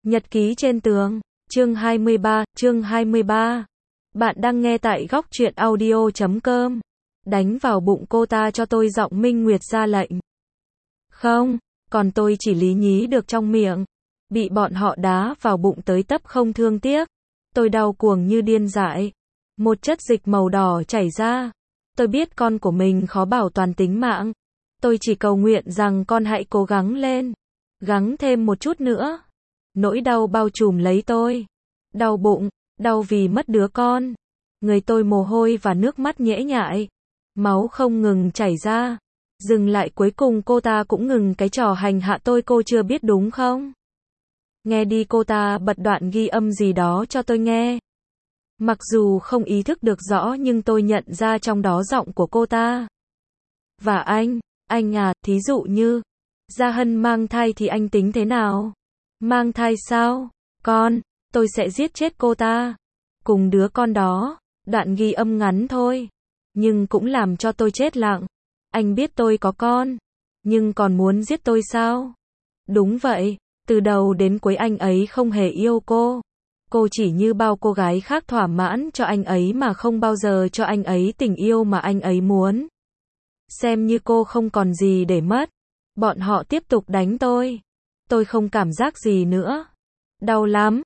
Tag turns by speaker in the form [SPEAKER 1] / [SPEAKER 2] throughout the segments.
[SPEAKER 1] Nhật ký trên tường, chương 23. Bạn đang nghe tại góc truyện audio.com. Đánh vào bụng cô ta cho tôi, giọng Minh Nguyệt ra lệnh. Không, còn tôi chỉ lý nhí được trong miệng. Bị bọn họ đá vào bụng tới tấp không thương tiếc. Tôi đau cuồng như điên dại. Một chất dịch màu đỏ chảy ra. Tôi biết con của mình khó bảo toàn tính mạng. Tôi chỉ cầu nguyện rằng con hãy cố gắng lên. Gắng thêm một chút nữa. Nỗi đau bao trùm lấy tôi. Đau bụng, đau vì mất đứa con. Người tôi mồ hôi và nước mắt nhễ nhại. Máu không ngừng chảy ra. Dừng lại, cuối cùng cô ta cũng ngừng cái trò hành hạ tôi, cô chưa biết đúng không? Nghe đi, cô ta bật đoạn ghi âm gì đó cho tôi nghe. Mặc dù không ý thức được rõ nhưng tôi nhận ra trong đó giọng của cô ta. Và anh à, thí dụ như Gia Hân mang thai thì anh tính thế nào? Mang thai sao? Tôi sẽ giết chết cô ta. Cùng đứa con đó. Đoạn ghi âm ngắn thôi. Nhưng cũng làm cho tôi chết lặng. Anh biết tôi có con. Nhưng còn muốn giết tôi sao? Đúng vậy. Từ đầu đến cuối anh ấy không hề yêu cô. Cô chỉ như bao cô gái khác thỏa mãn cho anh ấy mà không bao giờ cho anh ấy tình yêu mà anh ấy muốn. Xem như cô không còn gì để mất. Bọn họ tiếp tục đánh tôi. Tôi không cảm giác gì nữa. Đau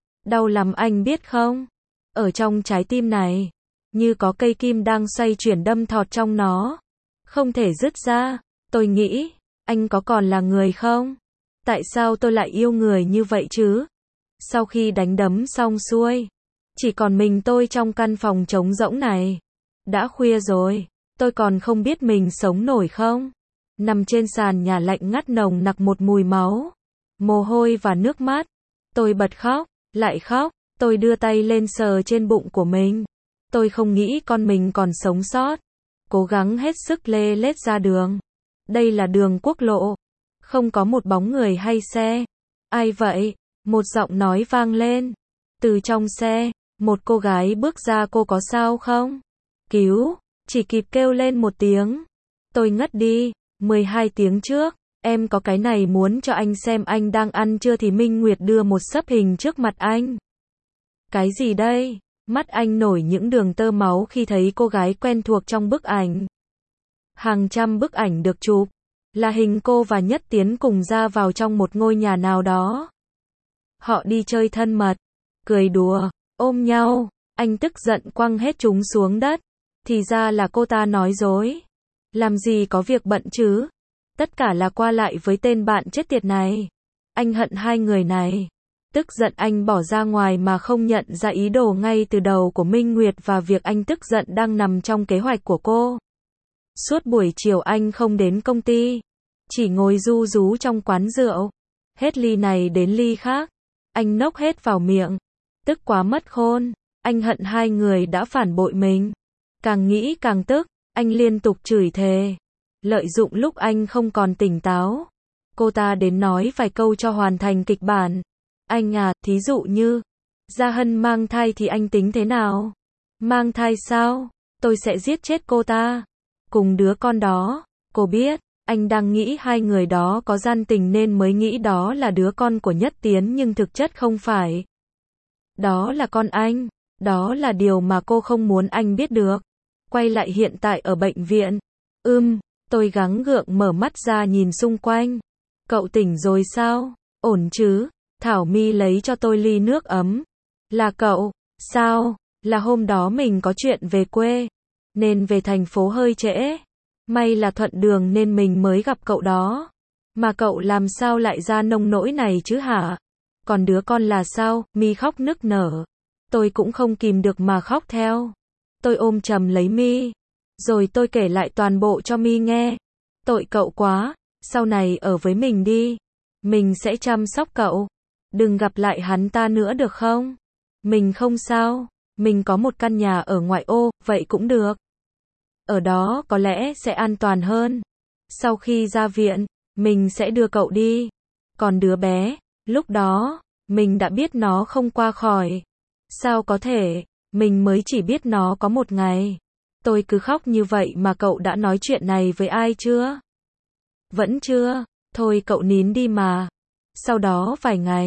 [SPEAKER 1] lắm anh biết không? Ở trong trái tim này, như có cây kim đang xoay chuyển đâm thọt trong nó. Không thể dứt ra. Tôi nghĩ, anh có còn là người không? Tại sao tôi lại yêu người như vậy chứ? Sau khi đánh đấm xong xuôi, chỉ còn mình tôi trong căn phòng trống rỗng này. Đã khuya rồi, tôi còn không biết mình sống nổi không? Nằm trên sàn nhà lạnh ngắt nồng nặc một mùi máu, mồ hôi và nước mắt. Tôi bật khóc, lại khóc. Tôi đưa tay lên sờ trên bụng của mình. Tôi không nghĩ con mình còn sống sót. Cố gắng hết sức lê lết ra đường. Đây là đường quốc lộ. Không có một bóng người hay xe. Ai vậy? Một giọng nói vang lên. Từ trong xe, một cô gái bước ra, cô có sao không? Cứu, chỉ kịp kêu lên một tiếng. Tôi ngất đi. 12 tiếng trước, em có cái này muốn cho anh xem, anh đang ăn chưa? Thì Minh Nguyệt đưa một xấp hình trước mặt anh. Cái gì đây? Mắt anh nổi những đường tơ máu khi thấy cô gái quen thuộc trong bức ảnh. Hàng trăm bức ảnh được chụp, là hình cô và Nhất Tiến cùng ra vào trong một ngôi nhà nào đó. Họ đi chơi thân mật, cười đùa, ôm nhau. Anh tức giận quăng hết chúng xuống đất. Thì ra là cô ta nói dối. Làm gì có việc bận chứ? Tất cả là qua lại với tên bạn chết tiệt này. Anh hận hai người này. Tức giận anh bỏ ra ngoài mà không nhận ra ý đồ ngay từ đầu của Minh Nguyệt và việc anh tức giận đang nằm trong kế hoạch của cô. Suốt buổi chiều anh không đến công ty. Chỉ ngồi ru rú trong quán rượu. Hết ly này đến ly khác. Anh nốc hết vào miệng. Tức quá mất khôn. Anh hận hai người đã phản bội mình. Càng nghĩ càng tức. Anh liên tục chửi thề. Lợi dụng lúc anh không còn tỉnh táo. Cô ta đến nói vài câu cho hoàn thành kịch bản. Anh à, thí dụ như Gia Hân mang thai thì anh tính thế nào? Mang thai sao? Tôi sẽ giết chết cô ta. Cùng đứa con đó. Cô biết, anh đang nghĩ hai người đó có gian tình nên mới nghĩ đó là đứa con của Nhất Tiến, nhưng thực chất không phải. Đó là con anh. Đó là điều mà cô không muốn anh biết được. Quay lại hiện tại ở bệnh viện. Tôi gắng gượng mở mắt ra nhìn xung quanh. Cậu tỉnh rồi sao? Ổn chứ? Thảo My lấy cho tôi ly nước ấm. Là cậu? Sao? Là hôm đó mình có chuyện về quê, nên về thành phố hơi trễ. May là thuận đường nên mình mới gặp cậu đó. Mà cậu làm sao lại ra nông nỗi này chứ hả? Còn đứa con là sao? My khóc nức nở. Tôi cũng không kìm được mà khóc theo. Tôi ôm chầm lấy My. Rồi tôi kể lại toàn bộ cho My nghe. Tội cậu quá. Sau này ở với mình đi. Mình sẽ chăm sóc cậu. Đừng gặp lại hắn ta nữa được không? Mình không sao. Mình có một căn nhà ở ngoại ô, vậy cũng được. Ở đó có lẽ sẽ an toàn hơn. Sau khi ra viện, mình sẽ đưa cậu đi. Còn đứa bé, lúc đó, mình đã biết nó không qua khỏi. Sao có thể, mình mới chỉ biết nó có một ngày. Tôi cứ khóc như vậy mà cậu đã nói chuyện này với ai chưa? Vẫn chưa. Thôi cậu nín đi mà. Sau đó vài ngày,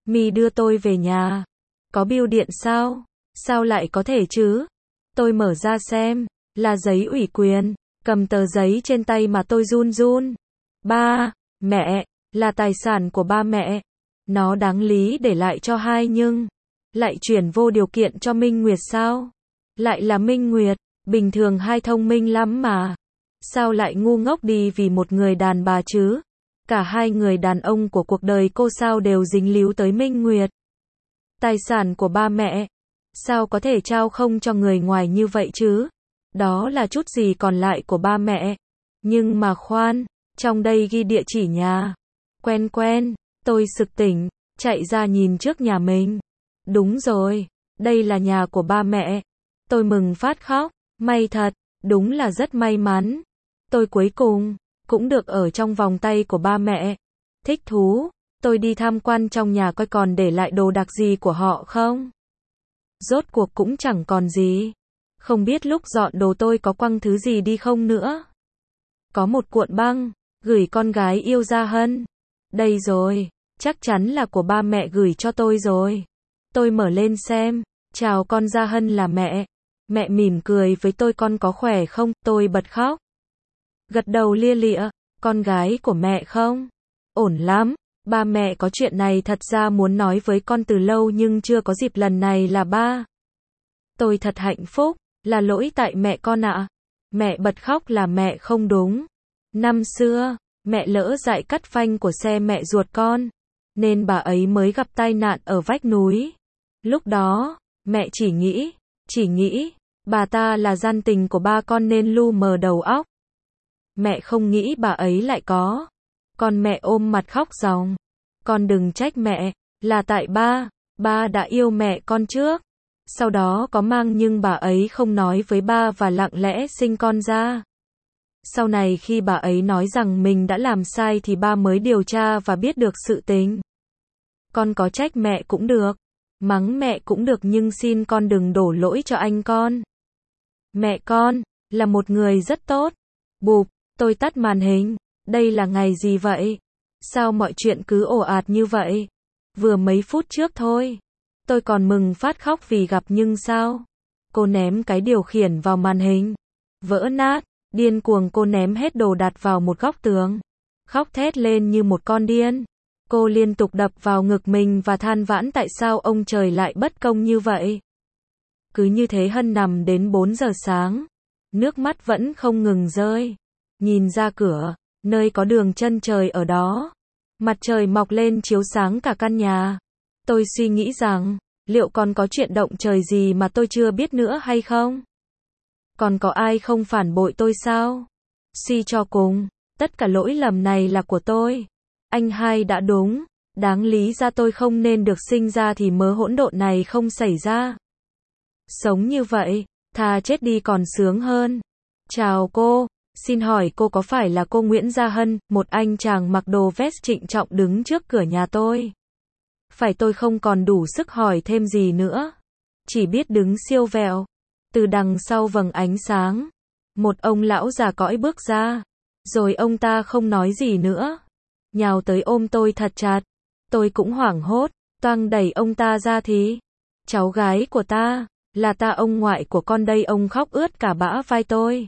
[SPEAKER 1] Mi đưa tôi về nhà. Có bưu điện sao? Sao lại có thể chứ? Tôi mở ra xem, là giấy ủy quyền, cầm tờ giấy trên tay mà tôi run run. Ba, mẹ, là tài sản của ba mẹ. Nó đáng lý để lại cho hai nhưng lại chuyển vô điều kiện cho Minh Nguyệt sao? Lại là Minh Nguyệt, bình thường hai thông minh lắm mà. Sao lại ngu ngốc đi vì một người đàn bà chứ? Cả hai người đàn ông của cuộc đời cô sao đều dính líu tới Minh Nguyệt. Tài sản của ba mẹ, sao có thể trao không cho người ngoài như vậy chứ? Đó là chút gì còn lại của ba mẹ. Nhưng mà khoan, trong đây ghi địa chỉ nhà. Quen quen, tôi sực tỉnh, chạy ra nhìn trước nhà mình. Đúng rồi, đây là nhà của ba mẹ. Tôi mừng phát khóc, may thật, đúng là rất may mắn. Tôi cuối cùng cũng được ở trong vòng tay của ba mẹ. Thích thú, tôi đi tham quan trong nhà coi còn để lại đồ đạc gì của họ không. Rốt cuộc cũng chẳng còn gì. Không biết lúc dọn đồ tôi có quăng thứ gì đi không nữa. Có một cuộn băng, gửi con gái yêu Gia Hân. Đây rồi, chắc chắn là của ba mẹ gửi cho tôi rồi. Tôi mở lên xem, chào con Gia Hân là mẹ. Mẹ mỉm cười với tôi, con có khỏe không? Tôi bật khóc. Gật đầu lia lịa, con gái của mẹ không? Ổn lắm, ba mẹ có chuyện này thật ra muốn nói với con từ lâu nhưng chưa có dịp, lần này là ba. Tôi thật hạnh phúc, là lỗi tại mẹ con ạ. Mẹ bật khóc là mẹ không đúng. Năm xưa, mẹ lỡ dại cắt phanh của xe mẹ ruột con, nên bà ấy mới gặp tai nạn ở vách núi. Lúc đó, mẹ chỉ nghĩ, bà ta là gian tình của ba con nên lu mờ đầu óc. Mẹ không nghĩ bà ấy lại có. Con mẹ ôm mặt khóc ròng. Con đừng trách mẹ, là tại ba đã yêu mẹ con trước. Sau đó có mang nhưng bà ấy không nói với ba và lặng lẽ sinh con ra. Sau này khi bà ấy nói rằng mình đã làm sai thì ba mới điều tra và biết được sự tình. Con có trách mẹ cũng được, mắng mẹ cũng được nhưng xin con đừng đổ lỗi cho anh con. Mẹ con là một người rất tốt. Bụp, tôi tắt màn hình. Đây là ngày gì vậy? Sao mọi chuyện cứ ồ ạt như vậy? Vừa mấy phút trước thôi. Tôi còn mừng phát khóc vì gặp nhưng sao? Cô ném cái điều khiển vào màn hình. Vỡ nát, điên cuồng cô ném hết đồ đặt vào một góc tường. Khóc thét lên như một con điên. Cô liên tục đập vào ngực mình và than vãn tại sao ông trời lại bất công như vậy. Cứ như thế Hân nằm đến 4 giờ sáng. Nước mắt vẫn không ngừng rơi. Nhìn ra cửa, nơi có đường chân trời ở đó. Mặt trời mọc lên chiếu sáng cả căn nhà. Tôi suy nghĩ rằng, liệu còn có chuyện động trời gì mà tôi chưa biết nữa hay không? Còn có ai không phản bội tôi sao? Suy cho cùng, tất cả lỗi lầm này là của tôi. Anh hai đã đúng, đáng lý ra tôi không nên được sinh ra thì mớ hỗn độn này không xảy ra. Sống như vậy, thà chết đi còn sướng hơn. Chào cô, xin hỏi cô có phải là cô Nguyễn Gia Hân, một anh chàng mặc đồ vest trịnh trọng đứng trước cửa nhà tôi? Phải, tôi không còn đủ sức hỏi thêm gì nữa. Chỉ biết đứng siêu vẹo. Từ đằng sau vầng ánh sáng, một ông lão già cõi bước ra. Rồi ông ta không nói gì nữa. Nhào tới ôm tôi thật chặt. Tôi cũng hoảng hốt, toang đẩy ông ta ra thì cháu gái của ta, là ta ông ngoại của con đây. Ông khóc ướt cả bã vai tôi.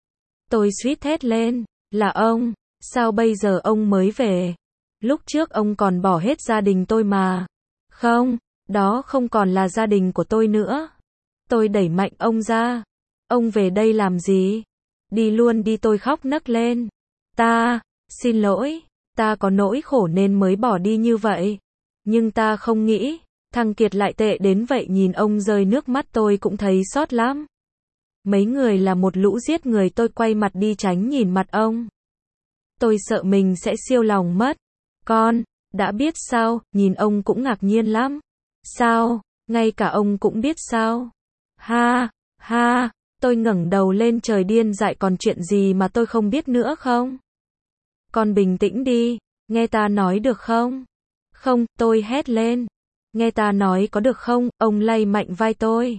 [SPEAKER 1] Tôi suýt thét lên, là ông, sao bây giờ ông mới về? Lúc trước ông còn bỏ hết gia đình tôi mà. Không, đó không còn là gia đình của tôi nữa. Tôi đẩy mạnh ông ra. Ông về đây làm gì? Đi luôn đi, tôi khóc nấc lên. Ta, xin lỗi, ta có nỗi khổ nên mới bỏ đi như vậy. Nhưng ta không nghĩ, thằng Kiệt lại tệ đến vậy. Nhìn ông rơi nước mắt tôi cũng thấy xót lắm. Mấy người là một lũ giết người. Tôi quay mặt đi tránh nhìn mặt ông. Tôi sợ mình sẽ siêu lòng mất. Con, đã biết sao? Nhìn ông cũng ngạc nhiên lắm. Sao, ngay cả ông cũng biết sao? Ha, ha, tôi ngẩng đầu lên trời điên dại, còn chuyện gì mà tôi không biết nữa không? Con bình tĩnh đi, nghe ta nói được không? Không, tôi hét lên. Nghe ta nói có được không? Ông lay mạnh vai tôi.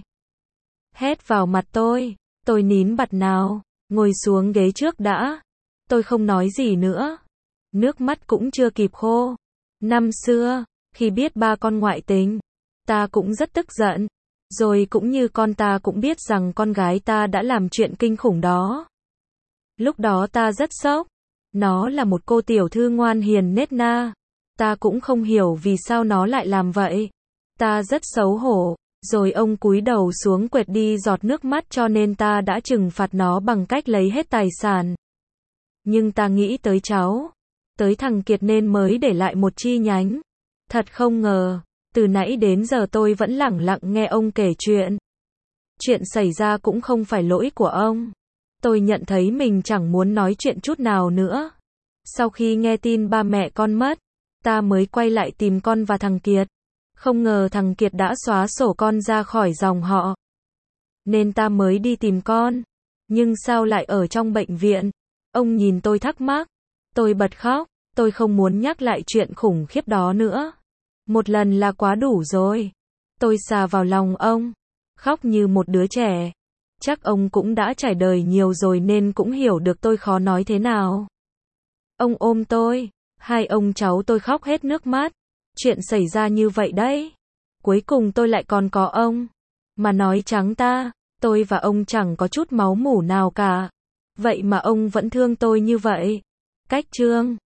[SPEAKER 1] Hét vào mặt tôi nín bặt nào, ngồi xuống ghế trước đã. Tôi không nói gì nữa. Nước mắt cũng chưa kịp khô. Năm xưa, Khi biết ba con ngoại tình, ta cũng rất tức giận. Rồi cũng như con ta cũng biết rằng con gái ta đã làm chuyện kinh khủng đó. Lúc đó ta rất sốc. Nó là một cô tiểu thư ngoan hiền nết na. Ta cũng không hiểu vì sao nó lại làm vậy. Ta rất xấu hổ. Rồi ông cúi đầu xuống quệt đi giọt nước mắt cho nên ta đã trừng phạt nó bằng cách lấy hết tài sản. Nhưng ta nghĩ tới cháu, tới thằng Kiệt nên mới để lại một chi nhánh. Thật không ngờ, từ nãy đến giờ tôi vẫn lẳng lặng nghe ông kể chuyện. Chuyện xảy ra cũng không phải lỗi của ông. Tôi nhận thấy mình chẳng muốn nói chuyện chút nào nữa. Sau khi nghe tin ba mẹ con mất, ta mới quay lại tìm con và thằng Kiệt. Không ngờ thằng Kiệt đã xóa sổ con ra khỏi dòng họ. Nên ta mới đi tìm con. Nhưng sao lại ở trong bệnh viện? Ông nhìn tôi thắc mắc. Tôi bật khóc. Tôi không muốn nhắc lại chuyện khủng khiếp đó nữa. Một lần là quá đủ rồi. Tôi xà vào lòng ông. Khóc như một đứa trẻ. Chắc ông cũng đã trải đời nhiều rồi nên cũng hiểu được tôi khó nói thế nào. Ông ôm tôi. Hai ông cháu tôi khóc hết nước mắt. Chuyện xảy ra như vậy đấy. Cuối cùng tôi lại còn có ông. Mà nói trắng ta, tôi và ông chẳng có chút máu mủ nào cả. Vậy mà ông vẫn thương tôi như vậy. Cách chương